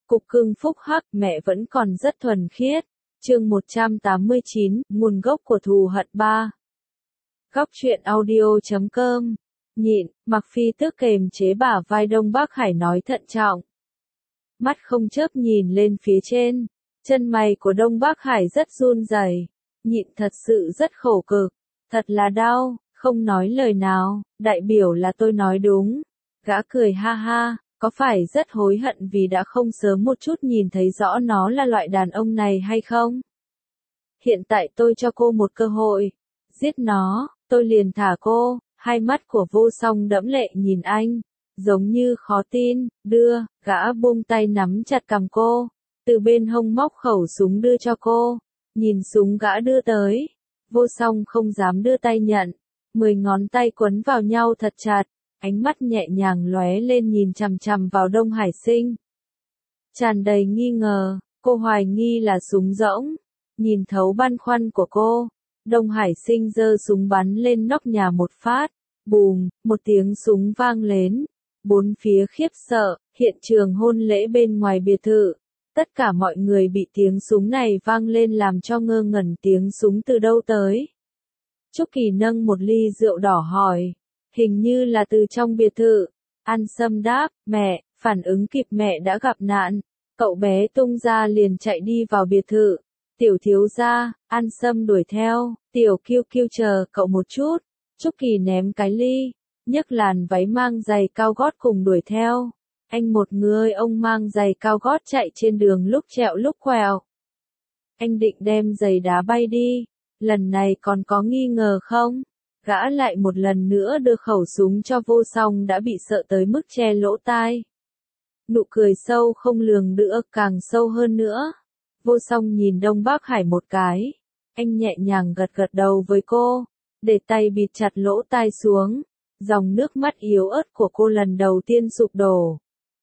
Cục cưng phúc hắc, mẹ vẫn còn rất thuần khiết. Chương 189, nguồn gốc của thù hận 3. Góc truyện audio.com. Nhịn, Mặc Phi Tước kềm chế bả vai Đông Bắc Hải nói thận trọng. Mắt không chớp nhìn lên phía trên, chân mày của Đông Bắc Hải rất run rẩy. Nhịn thật sự rất khổ cực, thật là đau, không nói lời nào, đại biểu là tôi nói đúng. Gã cười ha ha. Có phải rất hối hận vì đã không sớm một chút nhìn thấy rõ nó là loại đàn ông này hay không? Hiện tại tôi cho cô một cơ hội. Giết nó, tôi liền thả cô. Hai mắt của Vô Song đẫm lệ nhìn anh, giống như khó tin. Gã buông tay nắm chặt cằm cô, từ bên hông móc khẩu súng đưa cho cô. Nhìn súng gã đưa tới, Vô Song không dám đưa tay nhận. 10 ngón tay quấn vào nhau thật chặt. Ánh mắt nhẹ nhàng lóe lên nhìn chằm chằm vào Đông Hải Sinh. Tràn đầy nghi ngờ, cô hoài nghi là súng rỗng. Nhìn thấu băn khoăn của cô, Đông Hải Sinh giơ súng bắn lên nóc nhà một phát. Bùm, một tiếng súng vang lên. Bốn phía khiếp sợ, hiện trường hôn lễ bên ngoài biệt thự. Tất cả mọi người bị tiếng súng này vang lên làm cho ngơ ngẩn, tiếng súng từ đâu tới. Trúc Kỳ nâng một ly rượu đỏ hỏi. Hình như là từ trong biệt thự. An Sâm đáp, mẹ, phản ứng kịp, mẹ đã gặp nạn. Cậu bé tung ra liền chạy đi vào biệt thự. Tiểu thiếu gia, An Sâm đuổi theo. Tiểu Kiêu Kiêu chờ cậu một chút. Trúc Kỳ ném cái ly, nhấc làn váy mang giày cao gót cùng đuổi theo. Anh một người ông mang giày cao gót chạy trên đường lúc trẹo lúc quẹo. Anh định đem giày đá bay đi. Lần này còn có nghi ngờ không? Gã lại một lần nữa đưa khẩu súng cho Vô Song đã bị sợ tới mức che lỗ tai. Nụ cười sâu không lường được, càng sâu hơn nữa. Vô Song nhìn Đông Bắc Hải một cái. Anh nhẹ nhàng gật gật đầu với cô, để tay bịt chặt lỗ tai xuống. Dòng nước mắt yếu ớt của cô lần đầu tiên sụp đổ.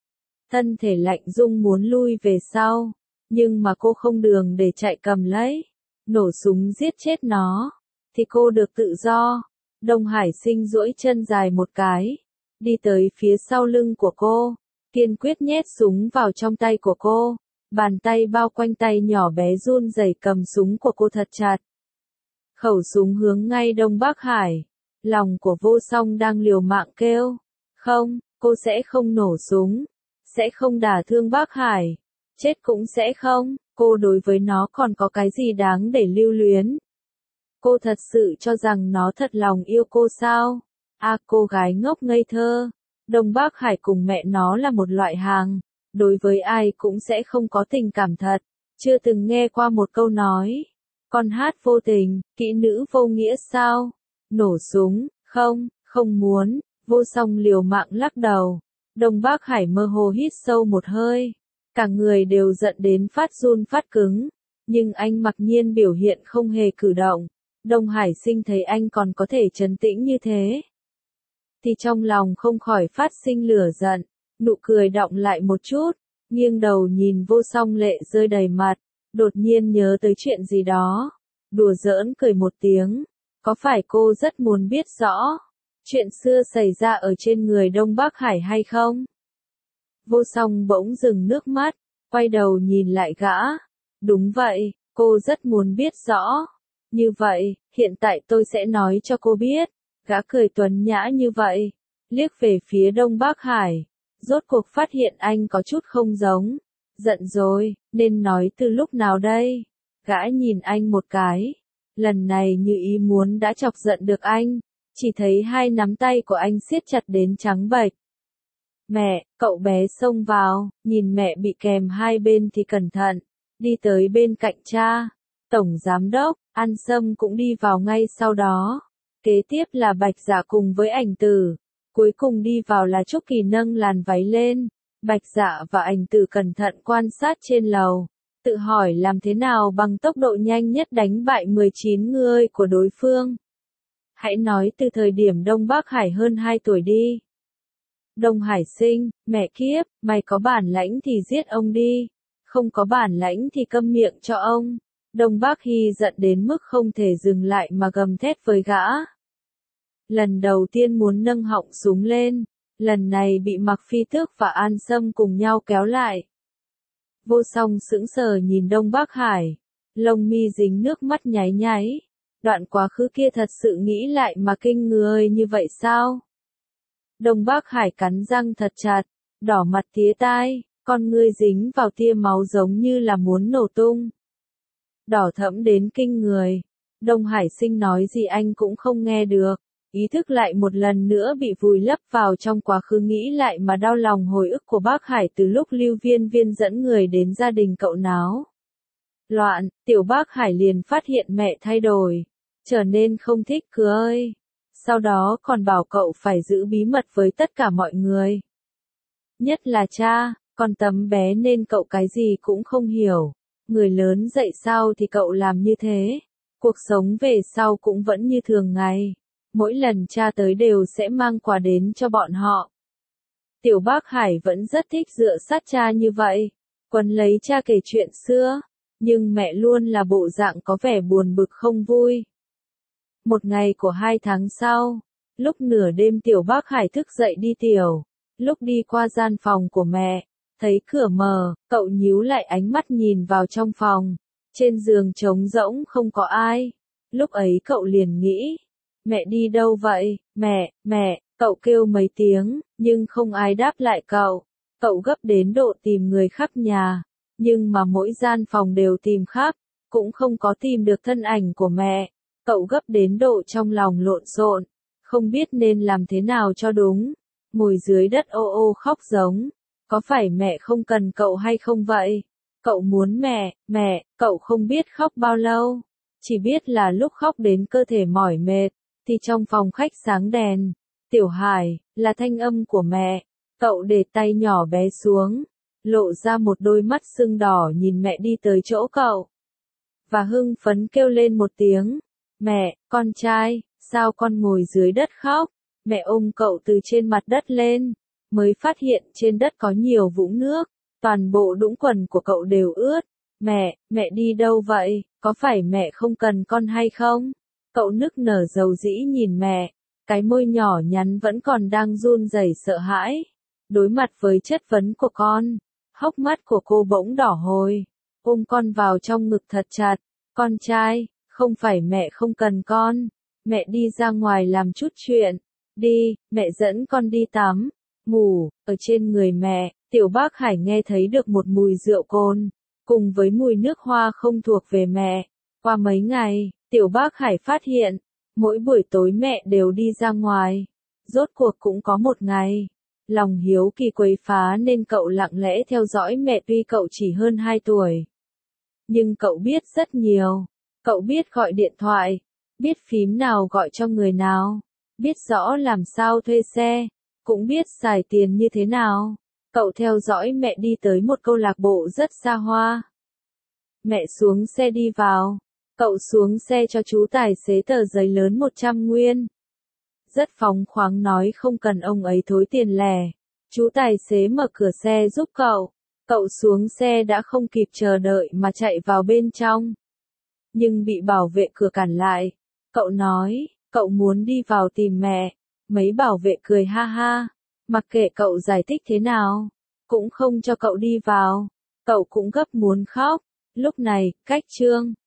Thân thể lạnh rung muốn lui về sau, nhưng mà cô không đường để chạy, cầm lấy. Nổ súng giết chết nó, thì cô được tự do. Đông Hải Sinh duỗi chân dài một cái, đi tới phía sau lưng của cô, kiên quyết nhét súng vào trong tay của cô. Bàn tay bao quanh tay nhỏ bé run rẩy cầm súng của cô thật chặt. Khẩu súng hướng ngay Đông Bắc Hải. Lòng của Vô Song đang liều mạng kêu. Không, cô sẽ không nổ súng. Sẽ không đả thương Bắc Hải. Chết cũng sẽ không. Cô đối với nó còn có cái gì đáng để lưu luyến. Cô thật sự cho rằng nó thật lòng yêu cô sao? Cô gái ngốc ngây thơ. Đông Bắc Hải cùng mẹ nó là một loại hàng. Đối với ai cũng sẽ không có tình cảm thật. Chưa từng nghe qua một câu nói. Con hát vô tình, kỹ nữ vô nghĩa sao? Nổ súng, không muốn. Vô Song liều mạng lắc đầu. Đông Bắc Hải mơ hồ hít sâu một hơi. Cả người đều giận đến phát run phát cứng. Nhưng anh mặc nhiên biểu hiện không hề cử động. Đông Hải Sinh thấy anh còn có thể trấn tĩnh như thế, thì trong lòng không khỏi phát sinh lửa giận. Nụ cười đọng lại một chút, nghiêng đầu nhìn Vô Song lệ rơi đầy mặt. Đột nhiên nhớ tới chuyện gì đó, đùa giỡn cười một tiếng. Có phải cô rất muốn biết rõ chuyện xưa xảy ra ở trên người Đông Bắc Hải hay không? Vô Song bỗng dừng nước mắt, quay đầu nhìn lại gã. Đúng vậy, cô rất muốn biết rõ. Như vậy, hiện tại tôi sẽ nói cho cô biết. Gã cười tuấn nhã như vậy, liếc về phía Đông Bắc Hải. Rốt cuộc phát hiện anh có chút không giống. Giận rồi, nên nói từ lúc nào đây? Gã nhìn anh một cái. Lần này như ý muốn đã chọc giận được anh. Chỉ thấy hai nắm tay của anh siết chặt đến trắng bệch. Mẹ, cậu bé xông vào, nhìn mẹ bị kèm hai bên thì cẩn thận. Đi tới bên cạnh cha. Tổng giám đốc, An Sâm cũng đi vào ngay sau đó. Kế tiếp là Bạch Dạ cùng với Ảnh Tử. Cuối cùng đi vào là Trúc Kỳ nâng làn váy lên. Bạch Dạ và Ảnh Tử cẩn thận quan sát trên lầu. Tự hỏi làm thế nào bằng tốc độ nhanh nhất đánh bại 19 người của đối phương. Hãy nói từ thời điểm Đông Bắc Hải hơn 2 tuổi đi. Đông Hải Sinh, mẹ kiếp, mày có bản lãnh thì giết ông đi. Không có bản lãnh thì câm miệng cho ông. Đông Bắc Hy giận đến mức không thể dừng lại mà gầm thét với gã. Lần đầu tiên muốn nâng họng súng lên, lần này bị Mặc Phi Tước và An Sâm cùng nhau kéo lại. Vô Song sững sờ nhìn Đông Bắc Hải, lông mi dính nước mắt nháy nháy. Đoạn quá khứ kia thật sự nghĩ lại mà kinh người như vậy sao? Đông Bắc Hải cắn răng thật chặt, đỏ mặt tía tai, con ngươi dính vào tia máu giống như là muốn nổ tung. Đỏ thẫm đến kinh người. Đông Hải Sinh nói gì anh cũng không nghe được. Ý thức lại một lần nữa bị vùi lấp vào trong quá khứ, nghĩ lại mà đau lòng hồi ức của bác Hải từ lúc Lưu Viên Viên dẫn người đến gia đình cậu náo loạn, tiểu bác Hải liền phát hiện mẹ thay đổi, trở nên không thích cười. Sau đó còn bảo cậu phải giữ bí mật với tất cả mọi người. Nhất là cha, còn tấm bé nên cậu cái gì cũng không hiểu. Người lớn dậy sao thì cậu làm như thế. Cuộc sống về sau cũng vẫn như thường ngày. Mỗi lần cha tới đều sẽ mang quà đến cho bọn họ. Tiểu bác Hải vẫn rất thích dựa sát cha như vậy. Quấn lấy cha kể chuyện xưa. Nhưng mẹ luôn là bộ dạng có vẻ buồn bực không vui. Một ngày của 2 tháng sau, lúc nửa đêm tiểu bác Hải thức dậy đi tiểu. Lúc đi qua gian phòng của mẹ, thấy cửa mở, cậu nhíu lại ánh mắt nhìn vào trong phòng. Trên giường trống rỗng không có ai. Lúc ấy cậu liền nghĩ, mẹ đi đâu vậy? Mẹ, cậu kêu mấy tiếng, nhưng không ai đáp lại cậu. Cậu gấp đến độ tìm người khắp nhà, nhưng mà mỗi gian phòng đều tìm khắp, cũng không có tìm được thân ảnh của mẹ. Cậu gấp đến độ trong lòng lộn xộn, không biết nên làm thế nào cho đúng. Ngồi dưới đất ô ô khóc giống, có phải mẹ không cần cậu hay không vậy? Cậu muốn mẹ, cậu không biết khóc bao lâu, chỉ biết là lúc khóc đến cơ thể mỏi mệt, thì trong phòng khách sáng đèn. Tiểu Hải, là thanh âm của mẹ. Cậu để tay nhỏ bé xuống, lộ ra một đôi mắt sưng đỏ nhìn mẹ đi tới chỗ cậu. Và hưng phấn kêu lên một tiếng, mẹ, con trai, sao con ngồi dưới đất khóc? Mẹ ôm cậu từ trên mặt đất lên, mới phát hiện trên đất có nhiều vũng nước, toàn bộ đũng quần của cậu đều ướt. Mẹ đi đâu vậy, có phải mẹ không cần con hay không? Cậu nức nở dầu dĩ nhìn mẹ, cái môi nhỏ nhắn vẫn còn đang run rẩy sợ hãi. Đối mặt với chất vấn của con, hốc mắt của cô bỗng đỏ hồi, ôm con vào trong ngực thật chặt. Con trai, không phải mẹ không cần con, mẹ đi ra ngoài làm chút chuyện. Đi, mẹ dẫn con đi tắm, ngủ. Ở trên người mẹ, tiểu bác Hải nghe thấy được một mùi rượu cồn, cùng với mùi nước hoa không thuộc về mẹ. Qua mấy ngày, tiểu bác Hải phát hiện, mỗi buổi tối mẹ đều đi ra ngoài. Rốt cuộc cũng có một ngày, lòng hiếu kỳ quấy phá nên cậu lặng lẽ theo dõi mẹ, tuy cậu chỉ hơn 2 tuổi. Nhưng cậu biết rất nhiều, cậu biết gọi điện thoại, biết phím nào gọi cho người nào, biết rõ làm sao thuê xe, cũng biết xài tiền như thế nào. Cậu theo dõi mẹ đi tới một câu lạc bộ rất xa hoa. Mẹ xuống xe đi vào. Cậu xuống xe cho chú tài xế tờ giấy lớn 100 nguyên. Rất phóng khoáng nói không cần ông ấy thối tiền lẻ. Chú tài xế mở cửa xe giúp cậu. Cậu xuống xe đã không kịp chờ đợi mà chạy vào bên trong. Nhưng bị bảo vệ cửa cản lại. Cậu nói, cậu muốn đi vào tìm mẹ. Mấy bảo vệ cười ha ha. Mặc kệ cậu giải thích thế nào, cũng không cho cậu đi vào. Cậu cũng gấp muốn khóc. Lúc này, cách chương